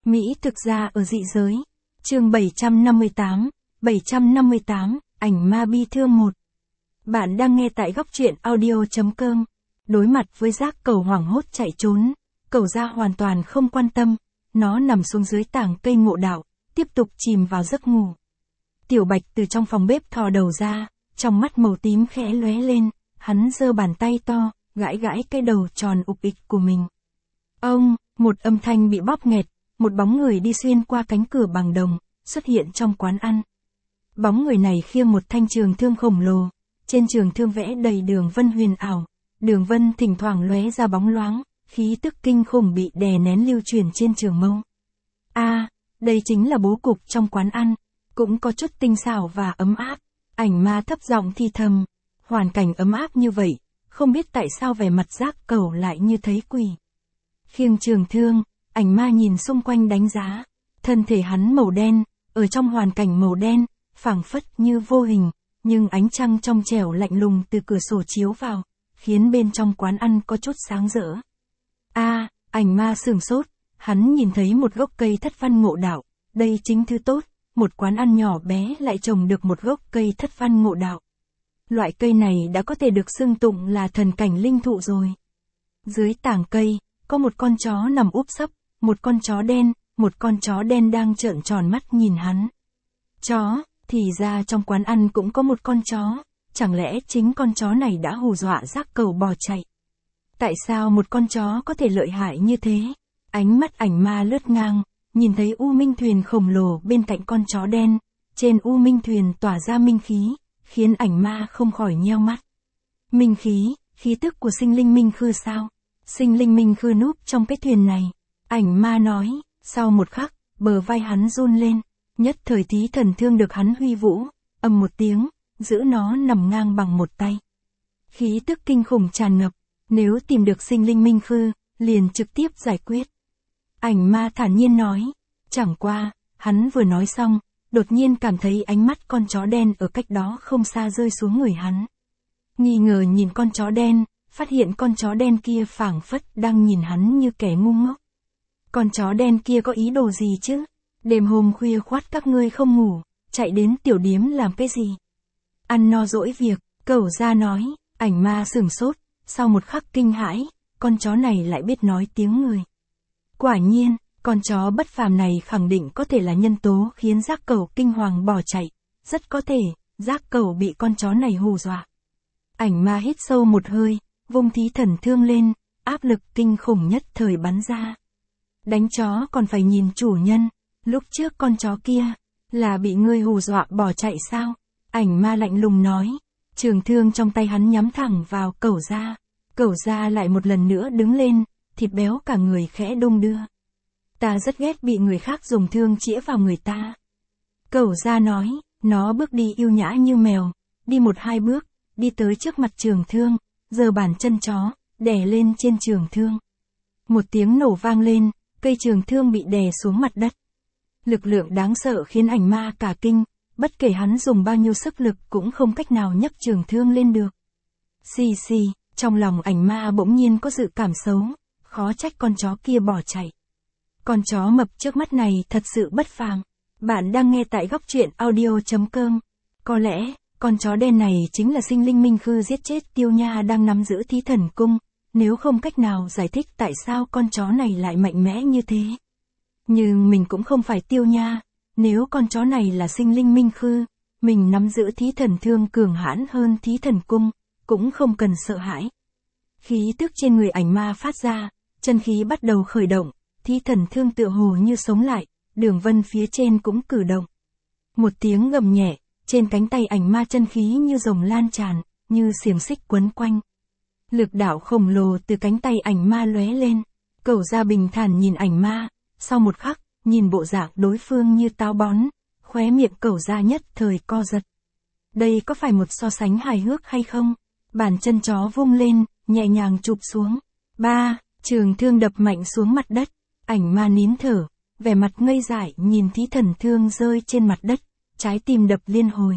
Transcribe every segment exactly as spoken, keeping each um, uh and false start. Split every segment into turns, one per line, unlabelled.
Mỹ thực ra ở dị giới. Chương bảy trăm năm mươi tám, bảy trăm năm mươi tám, ảnh ma bi thương một. Bạn đang nghe tại góc truyện audio chấm com. Đối mặt với giác cẩu hoảng hốt chạy trốn, cẩu gia hoàn toàn không quan tâm, nó nằm xuống dưới tảng cây ngộ đạo, tiếp tục chìm vào giấc ngủ. Tiểu Bạch từ trong phòng bếp thò đầu ra, trong mắt màu tím khẽ lóe lên, hắn giơ bàn tay to, gãi gãi cái đầu tròn ục ịch của mình. Ông, một âm thanh bị bóp nghẹt, một bóng người đi xuyên qua cánh cửa bằng đồng, xuất hiện trong quán ăn. Bóng người này khiêng một thanh trường thương khổng lồ, trên trường thương vẽ đầy đường vân huyền ảo, đường vân thỉnh thoảng lóe ra bóng loáng, khí tức kinh khủng bị đè nén lưu truyền trên trường mâu. A, à, đây chính là bố cục trong quán ăn, cũng có chút tinh xảo và ấm áp. Ảnh ma thấp giọng thi thầm, hoàn cảnh ấm áp như vậy, không biết tại sao vẻ mặt giác cẩu lại như thấy quỷ. Khiêng trường thương, ảnh ma nhìn xung quanh đánh giá, thân thể hắn màu đen, ở trong hoàn cảnh màu đen, phảng phất như vô hình, nhưng ánh trăng trong trẻo lạnh lùng từ cửa sổ chiếu vào, khiến bên trong quán ăn có chút sáng rỡ. A, à, ảnh ma sửng sốt, hắn nhìn thấy một gốc cây thất văn ngộ đạo, đây chính thứ tốt, một quán ăn nhỏ bé lại trồng được một gốc cây thất văn ngộ đạo. Loại cây này đã có thể được xưng tụng là thần cảnh linh thụ rồi. Dưới tảng cây, có một con chó nằm úp sấp, một con chó đen, một con chó đen đang trợn tròn mắt nhìn hắn. Chó, thì ra trong quán ăn cũng có một con chó, chẳng lẽ chính con chó này đã hù dọa giác cẩu bỏ chạy? Tại sao một con chó có thể lợi hại như thế? Ánh mắt ảnh ma lướt ngang, nhìn thấy U Minh thuyền khổng lồ bên cạnh con chó đen, trên U Minh thuyền tỏa ra minh khí, khiến ảnh ma không khỏi nheo mắt. Minh khí, khí tức của sinh linh minh khư sao? Sinh linh minh khư núp trong cái thuyền này. Ảnh ma nói, sau một khắc, bờ vai hắn run lên, nhất thời thí thần thương được hắn huy vũ, ầm một tiếng, giữ nó nằm ngang bằng một tay. Khí tức kinh khủng tràn ngập, nếu tìm được sinh linh minh khư, liền trực tiếp giải quyết. Ảnh ma thản nhiên nói, chẳng qua, hắn vừa nói xong, đột nhiên cảm thấy ánh mắt con chó đen ở cách đó không xa rơi xuống người hắn. Nghi ngờ nhìn con chó đen, phát hiện con chó đen kia phảng phất đang nhìn hắn như kẻ ngu ngốc. Con chó đen kia có ý đồ gì chứ? Đêm hôm khuya khoắt các ngươi không ngủ, chạy đến tiểu điếm làm cái gì? Ăn no dỗi việc, cẩu gia nói, ảnh ma sửng sốt, sau một khắc kinh hãi, con chó này lại biết nói tiếng người. Quả nhiên, con chó bất phàm này khẳng định có thể là nhân tố khiến giác cẩu kinh hoàng bỏ chạy, rất có thể, giác cẩu bị con chó này hù dọa. Ảnh ma hít sâu một hơi, vung thí thần thương lên, áp lực kinh khủng nhất thời bắn ra. Đánh chó còn phải nhìn chủ nhân, lúc trước con chó kia, là bị ngươi hù dọa bỏ chạy sao? Ảnh ma lạnh lùng nói, trường thương trong tay hắn nhắm thẳng vào cẩu gia. Cẩu gia lại một lần nữa đứng lên, thịt béo cả người khẽ đung đưa. Ta rất ghét bị người khác dùng thương chĩa vào người ta. Cẩu gia nói, nó bước đi yêu nhã như mèo, đi một hai bước, đi tới trước mặt trường thương, giơ bàn chân chó, đè lên trên trường thương. Một tiếng nổ vang lên, cây trường thương bị đè xuống mặt đất. Lực lượng đáng sợ khiến ảnh ma cả kinh, bất kể hắn dùng bao nhiêu sức lực cũng không cách nào nhấc trường thương lên được. Xì xì, trong lòng ảnh ma bỗng nhiên có dự cảm xấu, khó trách con chó kia bỏ chạy. Con chó mập trước mắt này thật sự bất phàm. Bạn đang nghe tại góc truyện audio chấm com. Có lẽ, con chó đen này chính là sinh linh minh khư giết chết Tiêu Nha đang nắm giữ thí thần cung, nếu không cách nào giải thích tại sao con chó này lại mạnh mẽ như thế. Nhưng mình cũng không phải Tiêu Nha, nếu con chó này là sinh linh minh khư, mình nắm giữ thí thần thương cường hãn hơn thí thần cung, cũng không cần sợ hãi. Khí tức trên người ảnh ma phát ra, chân khí bắt đầu khởi động, thí thần thương tựa hồ như sống lại, đường vân phía trên cũng cử động. Một tiếng gầm nhẹ, trên cánh tay ảnh ma chân khí như rồng lan tràn, như xiềng xích quấn quanh. Lực đạo khổng lồ từ cánh tay ảnh ma lóe lên, cẩu gia bình thản nhìn ảnh ma, sau một khắc, nhìn bộ dạng đối phương như táo bón, khóe miệng cẩu gia nhất thời co giật. Đây có phải một so sánh hài hước hay không? Bàn chân chó vung lên, nhẹ nhàng chụp xuống. Ba, trường thương đập mạnh xuống mặt đất, ảnh ma nín thở, vẻ mặt ngây dại nhìn thí thần thương rơi trên mặt đất, trái tim đập liên hồi.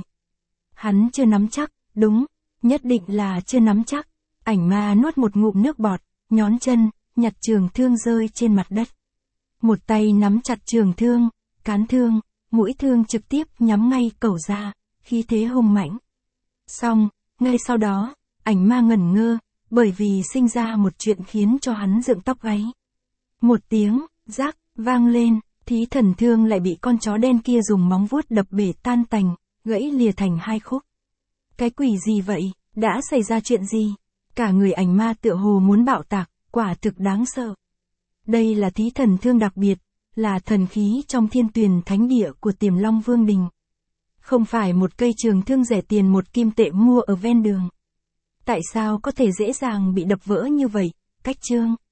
Hắn chưa nắm chắc, đúng, nhất định là chưa nắm chắc. Ảnh ma nuốt một ngụm nước bọt, nhón chân, nhặt trường thương rơi trên mặt đất. một tay nắm chặt trường thương, cán thương, mũi thương trực tiếp nhắm ngay cẩu ra, khí thế hung mãnh. Xong, ngay sau đó, ảnh ma ngẩn ngơ, bởi vì sinh ra một chuyện khiến cho hắn dựng tóc gáy. Một tiếng, rác, vang lên, thí thần thương lại bị con chó đen kia dùng móng vuốt đập bể tan tành, gãy lìa thành hai khúc. Cái quỷ gì vậy, đã xảy ra chuyện gì? Cả người ảnh ma tựa hồ muốn bạo tạc, quả thực đáng sợ. Đây là thí thần thương đặc biệt, là thần khí trong thiên tuyền thánh địa của Tiềm Long Vương Đình. Không phải một cây trường thương rẻ tiền một kim tệ mua ở ven đường. Tại sao có thể dễ dàng bị đập vỡ như vậy? Cách chương